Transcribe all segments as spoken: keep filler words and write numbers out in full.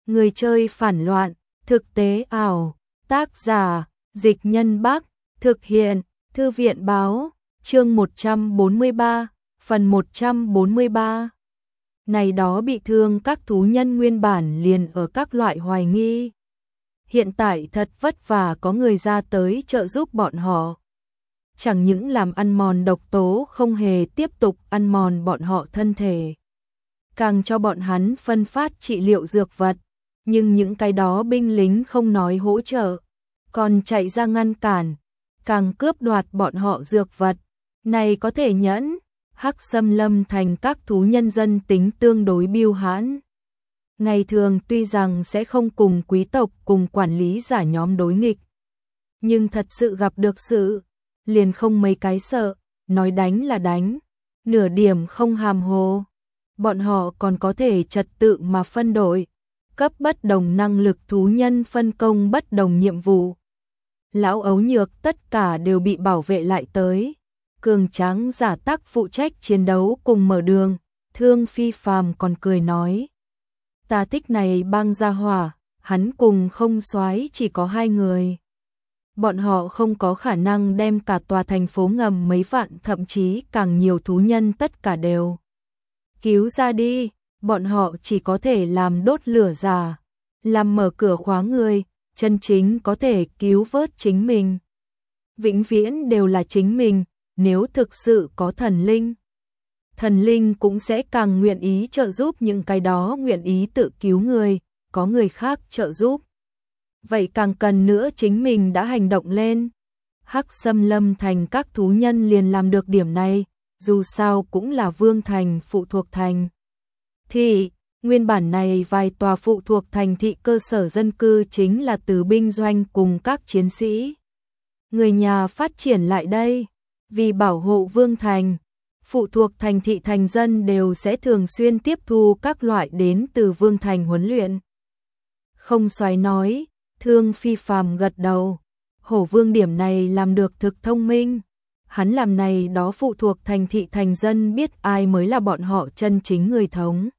Người chơi phản loạn, thực tế ảo, tác giả, Dịch Nhân Bắc, thực hiện, Thư viện báo, chương một trăm bốn mươi ba, phần một trăm bốn mươi ba. Này đó bị thương các thú nhân nguyên bản liền ở các loại hoài nghi. Hiện tại thật vất vả có người ra tới trợ giúp bọn họ. Chẳng những làm ăn mòn độc tố không hề tiếp tục ăn mòn bọn họ thân thể. Càng cho bọn hắn phân phát trị liệu dược vật. Nhưng những cái đó binh lính không nói hỗ trợ, còn chạy ra ngăn cản, càng cướp đoạt bọn họ dược vật. Này có thể nhẫn, Hắc Xâm Lâm thành các thú nhân dân tính tương đối biêu hãn. Ngày thường tuy rằng sẽ không cùng quý tộc cùng quản lý giả nhóm đối nghịch, nhưng thật sự gặp được sự, liền không mấy cái sợ, nói đánh là đánh, nửa điểm không hàm hồ. Bọn họ còn có thể trật tự mà phân đội, cấp bất đồng năng lực thú nhân phân công bất đồng nhiệm vụ. Lão ấu nhược tất cả đều bị bảo vệ lại tới. Cường tráng giả tác phụ trách chiến đấu cùng mở đường. Thương Phi Phàm còn cười nói: ta thích này băng gia hỏa, hắn cùng không soái chỉ có hai người. Bọn họ không có khả năng đem cả tòa thành phố ngầm mấy vạn thậm chí càng nhiều thú nhân tất cả đều cứu ra đi. Bọn họ chỉ có thể làm đốt lửa giả, làm mở cửa khóa người, chân chính có thể cứu vớt chính mình. Vĩnh viễn đều là chính mình, nếu thực sự có thần linh. Thần linh cũng sẽ càng nguyện ý trợ giúp những cái đó nguyện ý tự cứu người, có người khác trợ giúp. Vậy càng cần nữa chính mình đã hành động lên. Hắc Xâm Lâm thành các thú nhân liền làm được điểm này, dù sao cũng là vương thành phụ thuộc thành thị, nguyên bản này vài tòa phụ thuộc thành thị cơ sở dân cư chính là từ binh doanh cùng các chiến sĩ người nhà phát triển lại đây. Vì bảo hộ vương thành, phụ thuộc thành thị thành dân đều sẽ thường xuyên tiếp thu các loại đến từ vương thành huấn luyện. Không xoáy nói, Thương Phi Phàm gật đầu, Hổ Vương điểm này làm được thực thông minh. Hắn làm này đó phụ thuộc thành thị thành dân biết ai mới là bọn họ chân chính người thống.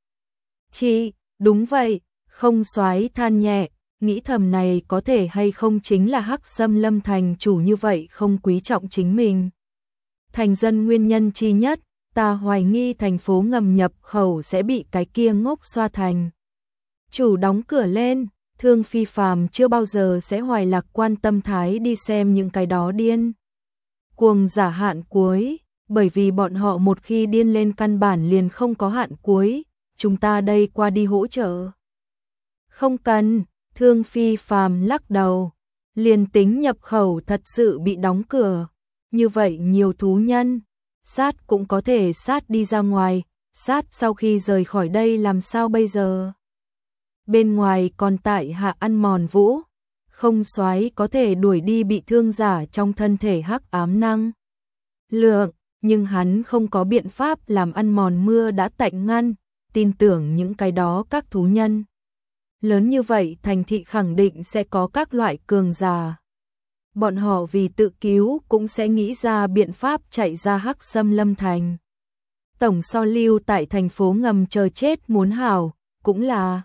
Chị, đúng vậy, không soái than nhẹ, nghĩ thầm này có thể hay không chính là Hắc Xâm Lâm thành chủ như vậy không quý trọng chính mình. Thành dân nguyên nhân chi nhất, ta hoài nghi thành phố ngầm nhập khẩu sẽ bị cái kia ngốc xoa thành chủ đóng cửa lên. Thương Phi Phàm chưa bao giờ sẽ hoài lạc quan tâm thái đi xem những cái đó điên cuồng giả hạn cuối, bởi vì bọn họ một khi điên lên căn bản liền không có hạn cuối. Chúng ta đây qua đi hỗ trợ. Không cần, Thương Phi Phàm lắc đầu, liền tính nhập khẩu thật sự bị đóng cửa, như vậy nhiều thú nhân, sát cũng có thể sát đi ra ngoài, sát sau khi rời khỏi đây làm sao bây giờ? Bên ngoài còn tại hạ ăn mòn vũ, không soái có thể đuổi đi bị thương giả trong thân thể hắc ám năng lượng, nhưng hắn không có biện pháp làm ăn mòn mưa đã tạnh ngăn. Tin tưởng những cái đó các thú nhân lớn như vậy thành thị khẳng định sẽ có các loại cường giả. Bọn họ vì tự cứu cũng sẽ nghĩ ra biện pháp chạy ra Hắc Xâm Lâm thành. Tổng so lưu tại thành phố ngầm chờ chết muốn hảo, cũng là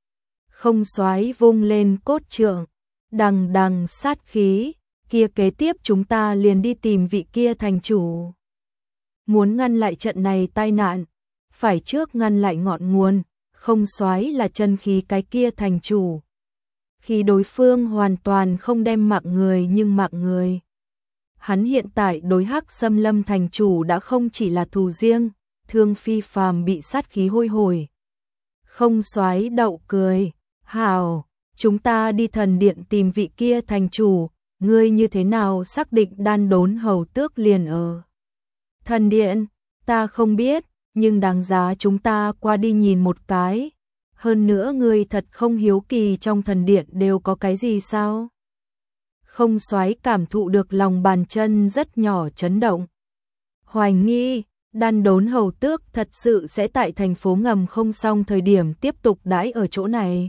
không soái vung lên cốt trượng, đằng đằng sát khí, kia kế tiếp chúng ta liền đi tìm vị kia thành chủ. Muốn ngăn lại trận này tai nạn, phải trước ngăn lại ngọn nguồn, không soái là chân khí cái kia thành chủ. Khi đối phương hoàn toàn không đem mạng người nhưng mạng người. Hắn hiện tại đối Hắc Xâm Lâm thành chủ đã không chỉ là thù riêng. Thương Phi Phàm bị sát khí hôi hổi. Không soái đậu cười, hảo, chúng ta đi thần điện tìm vị kia thành chủ, ngươi như thế nào xác định Đan Đốn hầu tước liền ở thần điện? Ta không biết, nhưng đáng giá chúng ta qua đi nhìn một cái. Hơn nữa ngươi thật không hiếu kỳ trong thần điện đều có cái gì sao? Không soái cảm thụ được lòng bàn chân rất nhỏ chấn động. Hoài nghi, Đan Đốn hầu tước thật sự sẽ tại thành phố ngầm không xong thời điểm tiếp tục đãi ở chỗ này.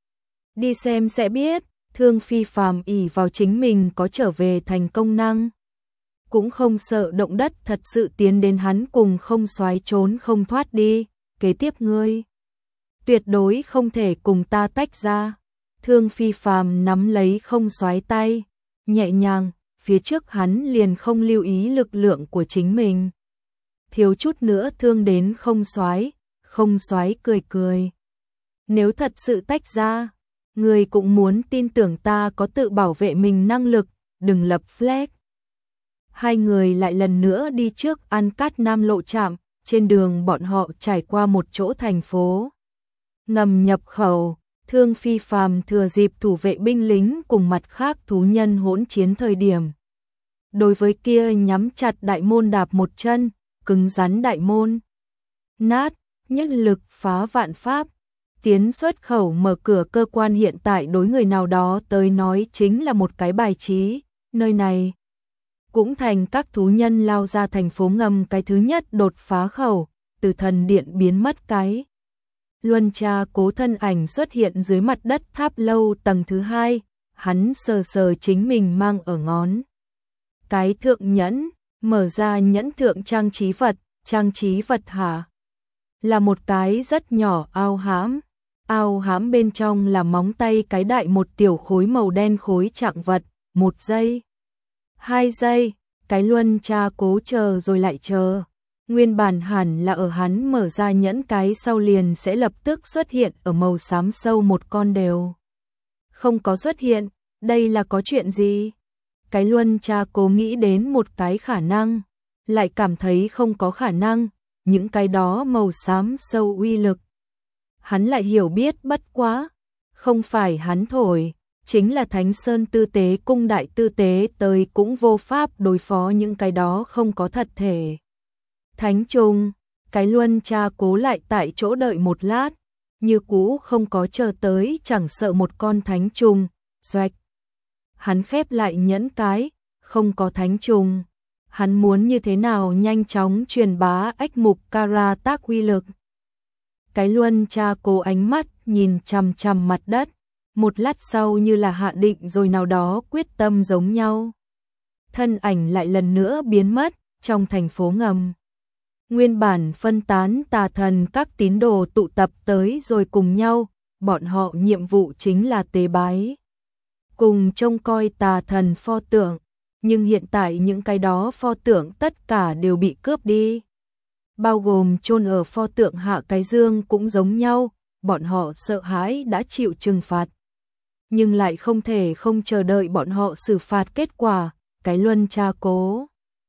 Đi xem sẽ biết. Thương Phi Phàm ỷ vào chính mình có trở về thành công năng, cũng không sợ động đất thật sự tiến đến hắn cùng không soái trốn không thoát đi. Kế tiếp ngươi tuyệt đối không thể cùng ta tách ra. Thương Phi Phàm nắm lấy không soái tay, nhẹ nhàng, phía trước hắn liền không lưu ý lực lượng của chính mình. Thiếu chút nữa thương đến không soái, không soái cười cười. Nếu thật sự tách ra, người cũng muốn tin tưởng ta có tự bảo vệ mình năng lực, đừng lập flag. Hai người lại lần nữa đi trước An Cát Nam lộ trạm, trên đường bọn họ trải qua một chỗ thành phố ngầm nhập khẩu. Thương Phi Phàm thừa dịp thủ vệ binh lính cùng mặt khác thú nhân hỗn chiến thời điểm. Đối với kia nhắm chặt đại môn đạp một chân, cứng rắn đại môn. Nát, nhất lực phá vạn pháp. Tiến xuất khẩu mở cửa cơ quan hiện tại đối người nào đó tới nói chính là một cái bài trí. Nơi này cũng thành các thú nhân lao ra thành phố ngầm cái thứ nhất đột phá khẩu, từ thần điện biến mất cái. Luân Tra Cố thân ảnh xuất hiện dưới mặt đất tháp lâu tầng thứ hai, hắn sờ sờ chính mình mang ở ngón. Cái thượng nhẫn, mở ra nhẫn thượng trang trí vật, trang trí vật hả? Là một cái rất nhỏ ao hãm, ao hãm bên trong là móng tay cái đại một tiểu khối màu đen khối trạng vật, một giây, hai giây, cái Luân Tra Cố chờ rồi lại chờ. Nguyên bản hẳn là ở hắn mở ra nhẫn cái sau liền sẽ lập tức xuất hiện ở màu xám sâu một con đều. Không có xuất hiện, đây là có chuyện gì? Cái Luân Tra Cố nghĩ đến một cái khả năng, lại cảm thấy không có khả năng, những cái đó màu xám sâu uy lực. Hắn lại hiểu biết bất quá, không phải hắn thổi, chính là Thánh Sơn tư tế cung đại tư tế tới cũng vô pháp đối phó những cái đó không có thật thể. Thánh trùng, cái Luân Tra Cố lại tại chỗ đợi một lát, như cũ không có chờ tới, chẳng sợ một con thánh trùng, xoạch. Hắn khép lại nhẫn cái, không có thánh trùng. Hắn muốn như thế nào nhanh chóng truyền bá ách mục Kara tác uy lực. Cái Luân Tra Cố ánh mắt nhìn chằm chằm mặt đất, một lát sau như là hạ định rồi nào đó quyết tâm giống nhau. Thân ảnh lại lần nữa biến mất trong thành phố ngầm. Nguyên bản phân tán tà thần các tín đồ tụ tập tới rồi cùng nhau, bọn họ nhiệm vụ chính là tế bái. Cùng trông coi tà thần pho tượng, nhưng hiện tại những cái đó pho tượng tất cả đều bị cướp đi. Bao gồm chôn ở pho tượng hạ cái dương cũng giống nhau, bọn họ sợ hãi đã chịu trừng phạt. Nhưng lại không thể không chờ đợi bọn họ xử phạt kết quả, cái Luân Tra Cố.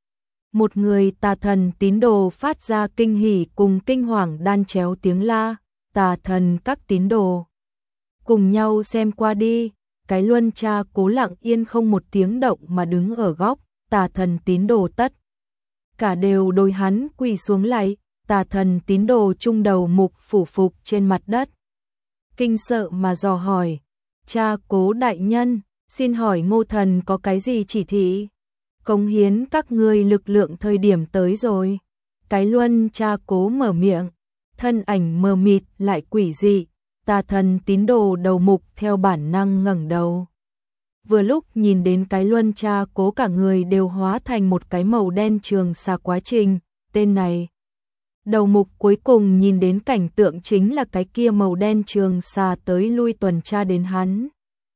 Một người tà thần tín đồ phát ra kinh hỉ cùng kinh hoàng đan chéo tiếng la, tà thần các tín đồ. Cùng nhau xem qua đi, cái Luân Tra Cố lặng yên không một tiếng động mà đứng ở góc, tà thần tín đồ tất. Cả đều đôi hắn quỳ xuống lại, tà thần tín đồ trung đầu mục phủ phục trên mặt đất. Kinh sợ mà dò hỏi, Tra Cố đại nhân, xin hỏi Ngô thần có cái gì chỉ thị? Cống hiến các ngươi lực lượng thời điểm tới rồi. Cái Luân Tra Cố mở miệng, thân ảnh mờ mịt lại quỷ dị, tà thần tín đồ đầu mục theo bản năng ngẩng đầu. Vừa lúc nhìn đến cái Luân Tra Cố cả người đều hóa thành một cái màu đen trường xà quá trình, tên này. Đầu mục cuối cùng nhìn đến cảnh tượng chính là cái kia màu đen trường xà tới lui tuần tra đến hắn.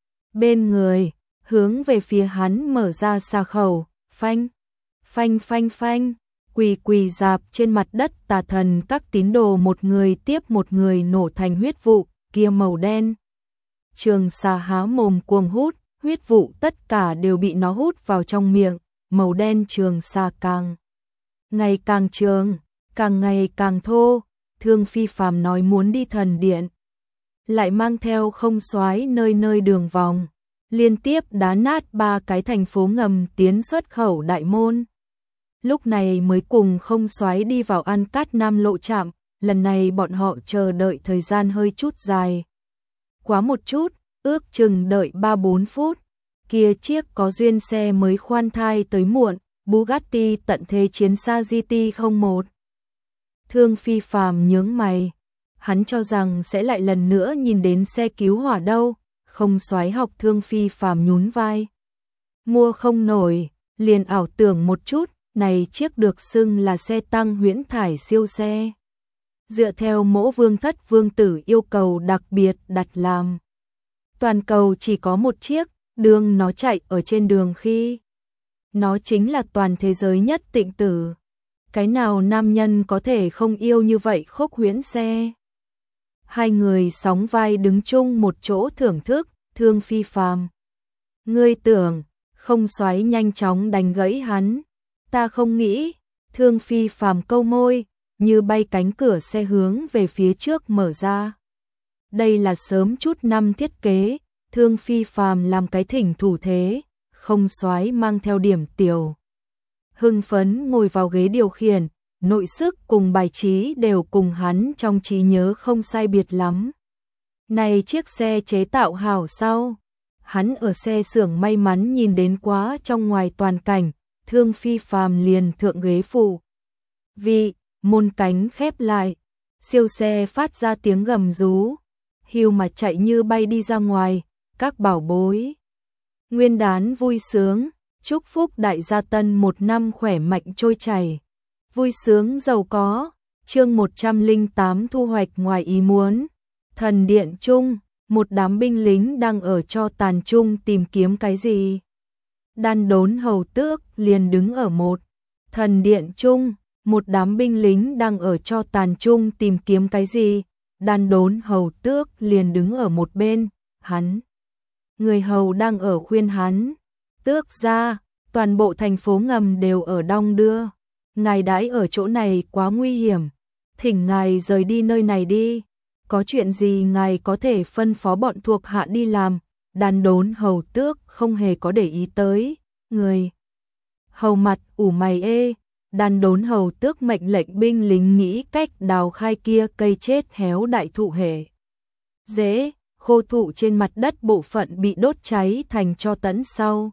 Bên người, hướng về phía hắn mở ra xà khẩu, phanh, phanh phanh phanh, quỳ quỳ dạp trên mặt đất tà thần các tín đồ một người tiếp một người nổ thành huyết vụ, kia màu đen. Trường xà há mồm cuồng hút, huyết vụ tất cả đều bị nó hút vào trong miệng, màu đen trường xà càng ngày càng trường, càng ngày càng thô. Thương Phi Phàm nói muốn đi thần điện, lại mang theo không soái nơi nơi đường vòng, liên tiếp đá nát ba cái thành phố ngầm tiến xuất khẩu đại môn. Lúc này mới cùng không soái đi vào An Cát Nam lộ trạm, lần này bọn họ chờ đợi thời gian hơi chút dài. Quá một chút, ước chừng đợi ba bốn phút, kia chiếc có duyên xe mới khoan thai tới muộn, Bugatti tận thế chiến xa giê tê không một. Thương Phi Phàm nhướng mày, hắn cho rằng sẽ lại lần nữa nhìn đến xe cứu hỏa đâu, không soái học Thương Phi Phàm nhún vai. Mua không nổi, liền ảo tưởng một chút, này chiếc được xưng là xe tăng huyễn thải siêu xe. dựa theo mỗ vương thất vương tử yêu cầu đặc biệt đặt làm. Toàn cầu chỉ có một chiếc, đương nó chạy ở trên đường khi nó chính là toàn thế giới nhất tịnh tử. Cái nào nam nhân có thể không yêu như vậy khúc huyễn xe. Hai người sóng vai đứng chung một chỗ thưởng thức, Thương Phi Phàm. Ngươi tưởng, không xoáy nhanh chóng đánh gãy hắn. Ta không nghĩ, Thương Phi Phàm câu môi, như bay cánh cửa xe hướng về phía trước mở ra. Đây là sớm chút năm thiết kế, Thương Phi Phàm làm cái thỉnh thủ thế, không xoáy mang theo điểm tiểu. Hưng phấn ngồi vào ghế điều khiển, nội sức cùng bài trí đều cùng hắn trong trí nhớ không sai biệt lắm. Này chiếc xe chế tạo hảo sao? Hắn ở xe xưởng may mắn nhìn đến quá trong ngoài toàn cảnh, Thương Phi Phàm liền thượng ghế phụ. Vì, môn cánh khép lại, siêu xe phát ra tiếng gầm rú, hưu mà chạy như bay đi ra ngoài, các bảo bối. Nguyên đán vui sướng, chúc phúc đại gia Tân một năm khỏe mạnh trôi chảy. Vui sướng giàu có, chương một trăm lẻ tám thu hoạch ngoài ý muốn. Thần điện chung, một đám binh lính đang ở cho tàn chung tìm kiếm cái gì. Đan Đốn hầu tước liền đứng ở một thần điện chung, một đám binh lính đang ở cho tàn chung tìm kiếm cái gì. Đan Đốn hầu tước liền đứng ở một bên, hắn. Người hầu đang ở khuyên hắn. Tước ra, toàn bộ thành phố ngầm đều ở đong đưa. Ngài đãi ở chỗ này quá nguy hiểm. Thỉnh ngài rời đi nơi này đi. Có chuyện gì ngài có thể phân phó bọn thuộc hạ đi làm. Đan Đốn hầu tước không hề có để ý tới. Người hầu mặt ủ mày ê. Đan Đốn hầu tước mệnh lệnh binh lính nghĩ cách đào khai kia cây chết héo đại thụ hệ. Dễ, khô thụ trên mặt đất bộ phận bị đốt cháy thành tro tẫn sau.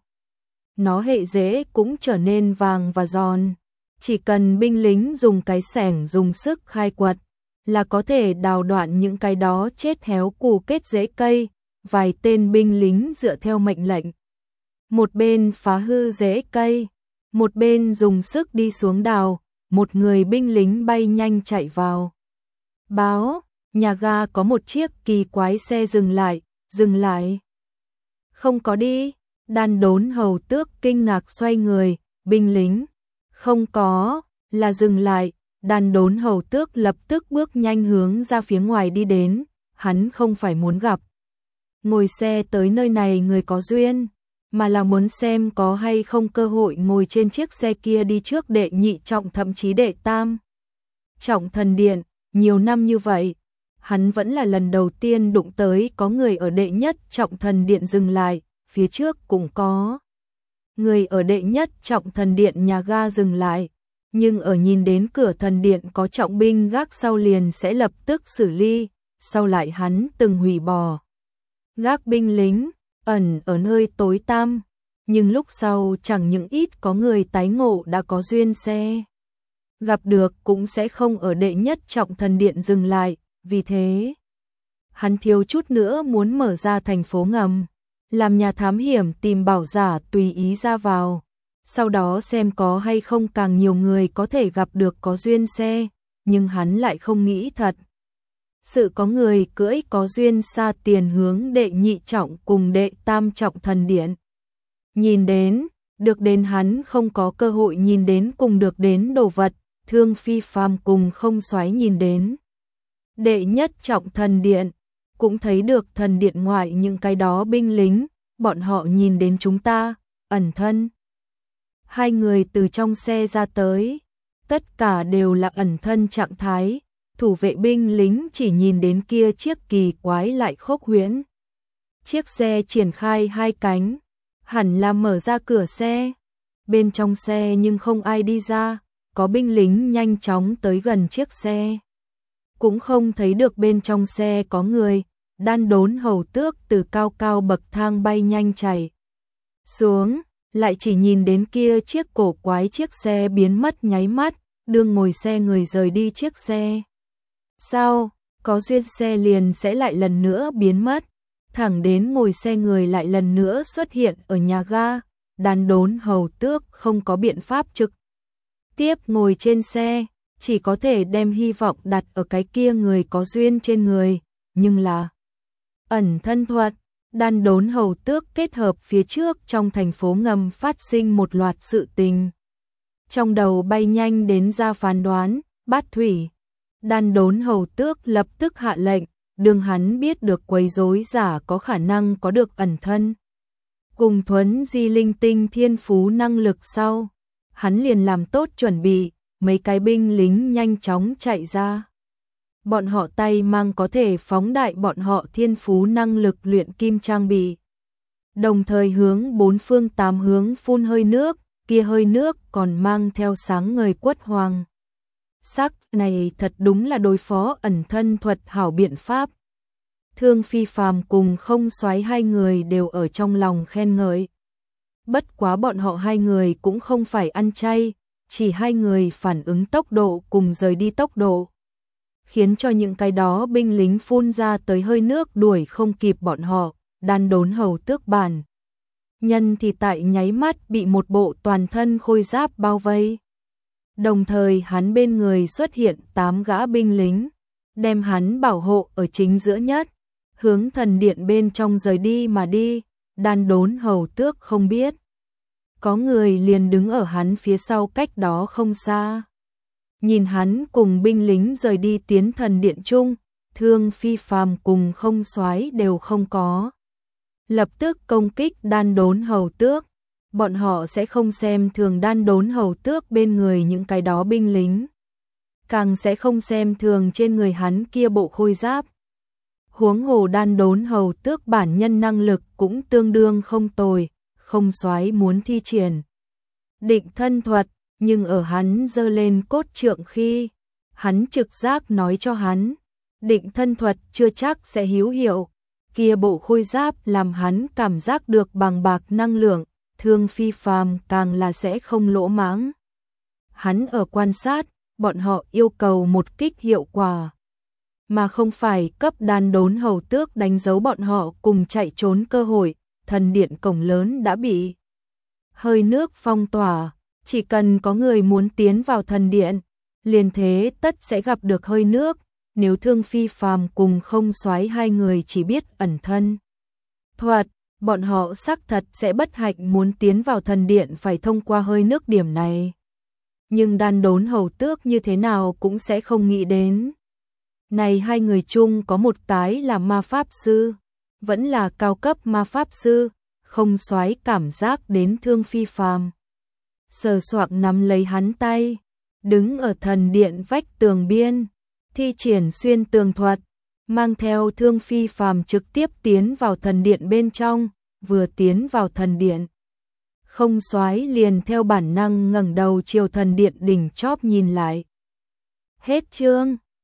Nó hệ dễ cũng trở nên vàng và giòn. Chỉ cần binh lính dùng cái xẻng dùng sức khai quật là có thể đào đoạn những cái đó chết héo củ kết rễ cây. Vài tên binh lính dựa theo mệnh lệnh. Một bên phá hư rễ cây, một bên dùng sức đi xuống đào, một người binh lính bay nhanh chạy vào. Báo, nhà ga có một chiếc kỳ quái xe dừng lại, dừng lại. Không có đi, Đan Đốn hầu tước kinh ngạc xoay người, binh lính. Không có, là dừng lại, Đan Đốn hầu tước lập tức bước nhanh hướng ra phía ngoài đi đến, hắn không phải muốn gặp. Ngồi xe tới nơi này người có duyên, mà là muốn xem có hay không cơ hội ngồi trên chiếc xe kia đi trước đệ nhị trọng thậm chí đệ tam. Trọng thần điện, nhiều năm như vậy, hắn vẫn là lần đầu tiên đụng tới có người ở đệ nhất trọng thần điện dừng lại, phía trước cũng có. Người ở đệ nhất trọng thần điện nhà ga dừng lại, nhưng ở nhìn đến cửa thần điện có trọng binh gác sau liền sẽ lập tức xử lý, sau lại hắn từng hủy bỏ. Gác binh lính, ẩn ở nơi tối tăm, nhưng lúc sau chẳng những ít có người tái ngộ đã có duyên xe. Gặp được cũng sẽ không ở đệ nhất trọng thần điện dừng lại, vì thế hắn thiếu chút nữa muốn mở ra thành phố ngầm, làm nhà thám hiểm tìm bảo giả tùy ý ra vào, sau đó xem có hay không càng nhiều người có thể gặp được có duyên xe, nhưng hắn lại không nghĩ thật. Sự có người cưỡi có duyên xa tiền hướng đệ nhị trọng cùng đệ tam trọng thần điện. Nhìn đến, được đến hắn không có cơ hội nhìn đến cùng được đến đồ vật, Thương Phi Phàm cùng không xoáy nhìn đến. Đệ nhất trọng thần điện, cũng thấy được thần điện ngoại những cái đó binh lính, bọn họ nhìn đến chúng ta, ẩn thân. Hai người từ trong xe ra tới, tất cả đều là ẩn thân trạng thái. Thủ vệ binh lính chỉ nhìn đến kia chiếc kỳ quái lại khốc huyễn. Chiếc xe triển khai hai cánh, hẳn là mở ra cửa xe. Bên trong xe nhưng không ai đi ra, có binh lính nhanh chóng tới gần chiếc xe. Cũng không thấy được bên trong xe có người, Đan Đốn hầu tước từ cao cao bậc thang bay nhanh chạy xuống, lại chỉ nhìn đến kia chiếc cổ quái chiếc xe biến mất nháy mắt, đương ngồi xe người rời đi chiếc xe. Sao, có duyên xe liền sẽ lại lần nữa biến mất, thẳng đến ngồi xe người lại lần nữa xuất hiện ở nhà ga, Đan Đốn hầu tước không có biện pháp trực tiếp ngồi trên xe, chỉ có thể đem hy vọng đặt ở cái kia người có duyên trên người, nhưng là ẩn thân thuật. Đan Đốn Hầu Tước kết hợp phía trước trong thành phố ngầm phát sinh một loạt sự tình. Trong đầu bay nhanh đến ra phán đoán, Bát Thủy. Đan Đốn Hầu Tước lập tức hạ lệnh, đương hắn biết được quấy rối giả có khả năng có được ẩn thân cùng thuấn di linh tinh thiên phú năng lực sau, hắn liền làm tốt chuẩn bị, mấy cái binh lính nhanh chóng chạy ra. Bọn họ tay mang có thể phóng đại bọn họ thiên phú năng lực luyện kim trang bị. Đồng thời hướng bốn phương tám hướng phun hơi nước, kia hơi nước còn mang theo sáng ngời quất hoàng. Sắc này thật đúng là đối phó ẩn thân thuật hảo biện pháp. Thương Phi Phàm cùng Không Soái hai người đều ở trong lòng khen ngợi. Bất quá bọn họ hai người cũng không phải ăn chay, chỉ hai người phản ứng tốc độ cùng rời đi tốc độ, khiến cho những cái đó binh lính phun ra tới hơi nước đuổi không kịp bọn họ. Đan Đốn Hầu Tước bản nhân thì tại nháy mắt bị một bộ toàn thân khôi giáp bao vây. Đồng thời hắn bên người xuất hiện tám gã binh lính, đem hắn bảo hộ ở chính giữa nhất, hướng thần điện bên trong rời đi mà đi. Đan Đốn Hầu Tước không biết, có người liền đứng ở hắn phía sau cách đó không xa. Nhìn hắn cùng binh lính rời đi tiến thần điện chung, Thương Phi Phàm cùng Không Soái đều không có lập tức công kích Đan Đốn Hầu Tước. Bọn họ sẽ không xem thường Đan Đốn Hầu Tước bên người những cái đó binh lính, càng sẽ không xem thường trên người hắn kia bộ khôi giáp. Huống hồ Đan Đốn Hầu Tước bản nhân năng lực cũng tương đương không tồi. Không Soái muốn thi triển định thân thuật, nhưng ở hắn giơ lên cốt trượng khi, hắn trực giác nói cho hắn, định thân thuật chưa chắc sẽ hữu hiệu. Kia bộ khôi giáp làm hắn cảm giác được bằng bạc năng lượng, Thương Phi Phàm càng là sẽ không lỗ mãng. Hắn ở quan sát, bọn họ yêu cầu một kích hiệu quả, mà không phải cấp Đan Đốn Hầu Tước đánh dấu bọn họ cùng chạy trốn cơ hội. Thần điện cổng lớn đã bị hơi nước phong tỏa, chỉ cần có người muốn tiến vào thần điện, liền thế tất sẽ gặp được hơi nước. Nếu Thương Phi Phàm cùng Không Soái hai người chỉ biết ẩn thân thuật, bọn họ xác thật sẽ bất hạnh muốn tiến vào thần điện phải thông qua hơi nước điểm này. Nhưng Đan Đốn Hầu Tước như thế nào cũng sẽ không nghĩ đến. Này hai người chung có một cái là ma pháp sư, vẫn là cao cấp ma pháp sư. Không Soái cảm giác đến Thương Phi Phàm, sờ soạng nắm lấy hắn tay, đứng ở thần điện vách tường biên, thi triển xuyên tường thuật, mang theo Thương Phi Phàm trực tiếp tiến vào thần điện bên trong. Vừa tiến vào thần điện, Không Soái liền theo bản năng ngẩng đầu chiều thần điện đỉnh chóp nhìn lại. Hết chương.